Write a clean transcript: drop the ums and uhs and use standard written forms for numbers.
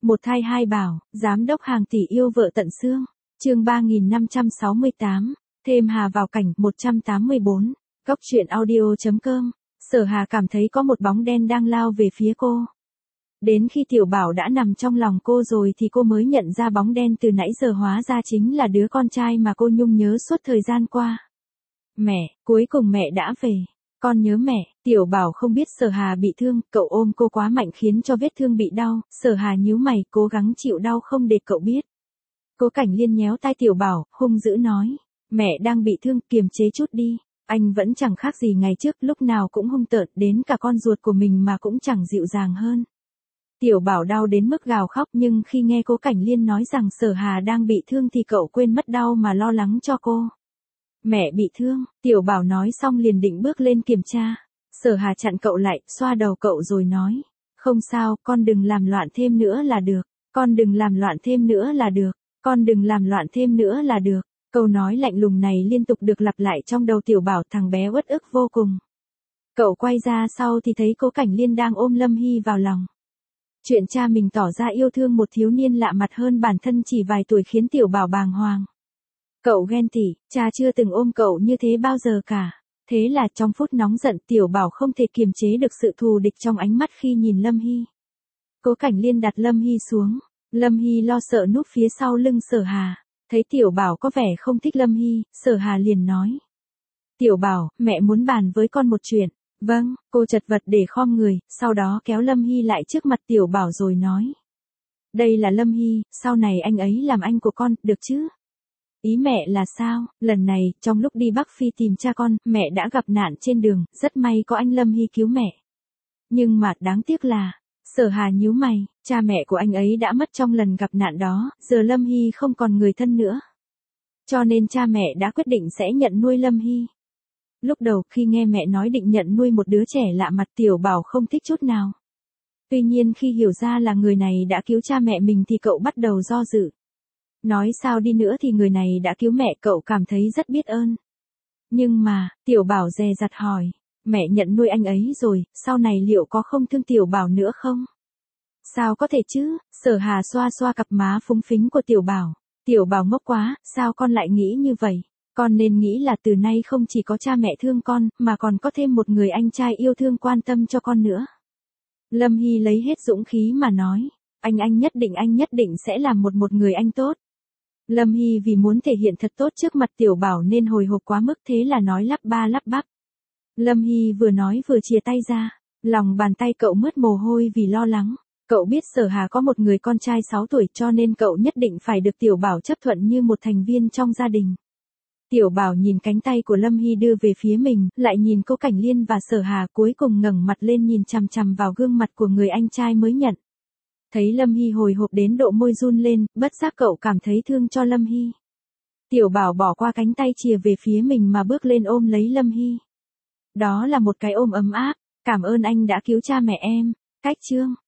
Một thai hai bảo, giám đốc hàng tỷ yêu vợ tận xương. Chương 3568, thêm Hà vào cảnh 184. Góc truyện audio.com. Sở Hà cảm thấy có một bóng đen đang lao về phía cô. Đến khi Tiểu Bảo đã nằm trong lòng cô rồi thì cô mới nhận ra bóng đen từ nãy giờ hóa ra chính là đứa con trai mà cô nhung nhớ suốt thời gian qua. Mẹ, cuối cùng mẹ đã về. Con nhớ mẹ. Tiểu Bảo không biết Sở Hà bị thương, cậu ôm cô quá mạnh khiến cho vết thương bị đau. Sở Hà nhíu mày, cố gắng chịu đau không để cậu biết. Cố Cảnh Liên nhéo tai Tiểu Bảo, hung dữ nói. Mẹ đang bị thương, kiềm chế chút đi. Anh vẫn chẳng khác gì ngày trước, lúc nào cũng hung tợn, đến cả con ruột của mình mà cũng chẳng dịu dàng hơn. Tiểu Bảo đau đến mức gào khóc, nhưng khi nghe Cố Cảnh Liên nói rằng Sở Hà đang bị thương thì cậu quên mất đau mà lo lắng cho cô. Mẹ bị thương. Tiểu Bảo nói xong liền định bước lên kiểm tra. Sở Hà chặn cậu lại, xoa đầu cậu rồi nói. Không sao, con đừng làm loạn thêm nữa là được. Con đừng làm loạn thêm nữa là được. Con đừng làm loạn thêm nữa là được. Câu nói lạnh lùng này liên tục được lặp lại trong đầu Tiểu Bảo, thằng bé uất ức vô cùng. Cậu quay ra sau thì thấy Cố Cảnh Liên đang ôm Lâm Hy vào lòng. Chuyện cha mình tỏ ra yêu thương một thiếu niên lạ mặt hơn bản thân chỉ vài tuổi khiến Tiểu Bảo bàng hoàng. Cậu ghen tị, cha chưa từng ôm cậu như thế bao giờ cả. Thế là trong phút nóng giận Tiểu Bảo không thể kiềm chế được sự thù địch trong ánh mắt khi nhìn Lâm Hy. Cố Cảnh Liên đặt Lâm Hy xuống. Lâm Hy lo sợ núp phía sau lưng Sở Hà. Thấy Tiểu Bảo có vẻ không thích Lâm Hy, Sở Hà liền nói. Tiểu Bảo, mẹ muốn bàn với con một chuyện. Vâng, cô chật vật để khom người, sau đó kéo Lâm Hy lại trước mặt Tiểu Bảo rồi nói. Đây là Lâm Hy, sau này anh ấy làm anh của con, được chứ? Ý mẹ là sao? Lần này, trong lúc đi Bắc Phi tìm cha con, mẹ đã gặp nạn trên đường, rất may có anh Lâm Hy cứu mẹ. Nhưng mà đáng tiếc là, Sở Hà nhíu mày, cha mẹ của anh ấy đã mất trong lần gặp nạn đó, giờ Lâm Hy không còn người thân nữa. Cho nên cha mẹ đã quyết định sẽ nhận nuôi Lâm Hy. Lúc đầu khi nghe mẹ nói định nhận nuôi một đứa trẻ lạ mặt Tiểu Bảo không thích chút nào. Tuy nhiên khi hiểu ra là người này đã cứu cha mẹ mình thì cậu bắt đầu do dự. Nói sao đi nữa thì người này đã cứu mẹ, cậu cảm thấy rất biết ơn. Nhưng mà, Tiểu Bảo dè dặt hỏi, mẹ nhận nuôi anh ấy rồi, sau này liệu có không thương Tiểu Bảo nữa không? Sao có thể chứ? Sở Hà xoa xoa cặp má phúng phính của Tiểu Bảo. Tiểu Bảo ngốc quá, sao con lại nghĩ như vậy? Con nên nghĩ là từ nay không chỉ có cha mẹ thương con, mà còn có thêm một người anh trai yêu thương quan tâm cho con nữa. Lâm Hy lấy hết dũng khí mà nói, anh nhất định sẽ làm một người anh tốt. Lâm Hy vì muốn thể hiện thật tốt trước mặt Tiểu Bảo nên hồi hộp quá mức, thế là nói lắp ba lắp bắp. Lâm Hy vừa nói vừa chìa tay ra, lòng bàn tay cậu mướt mồ hôi vì lo lắng. Cậu biết Sở Hà có một người con trai 6 tuổi cho nên cậu nhất định phải được Tiểu Bảo chấp thuận như một thành viên trong gia đình. Tiểu Bảo nhìn cánh tay của Lâm Hy đưa về phía mình, lại nhìn Cố Cảnh Liên và Sở Hà, cuối cùng ngẩng mặt lên nhìn chằm chằm vào gương mặt của người anh trai mới nhận. Thấy Lâm Hy hồi hộp đến độ môi run lên, bất giác cậu cảm thấy thương cho Lâm Hy. Tiểu Bảo bỏ qua cánh tay chìa về phía mình mà bước lên ôm lấy Lâm Hy. Đó là một cái ôm ấm áp, cảm ơn anh đã cứu cha mẹ em. Cách chương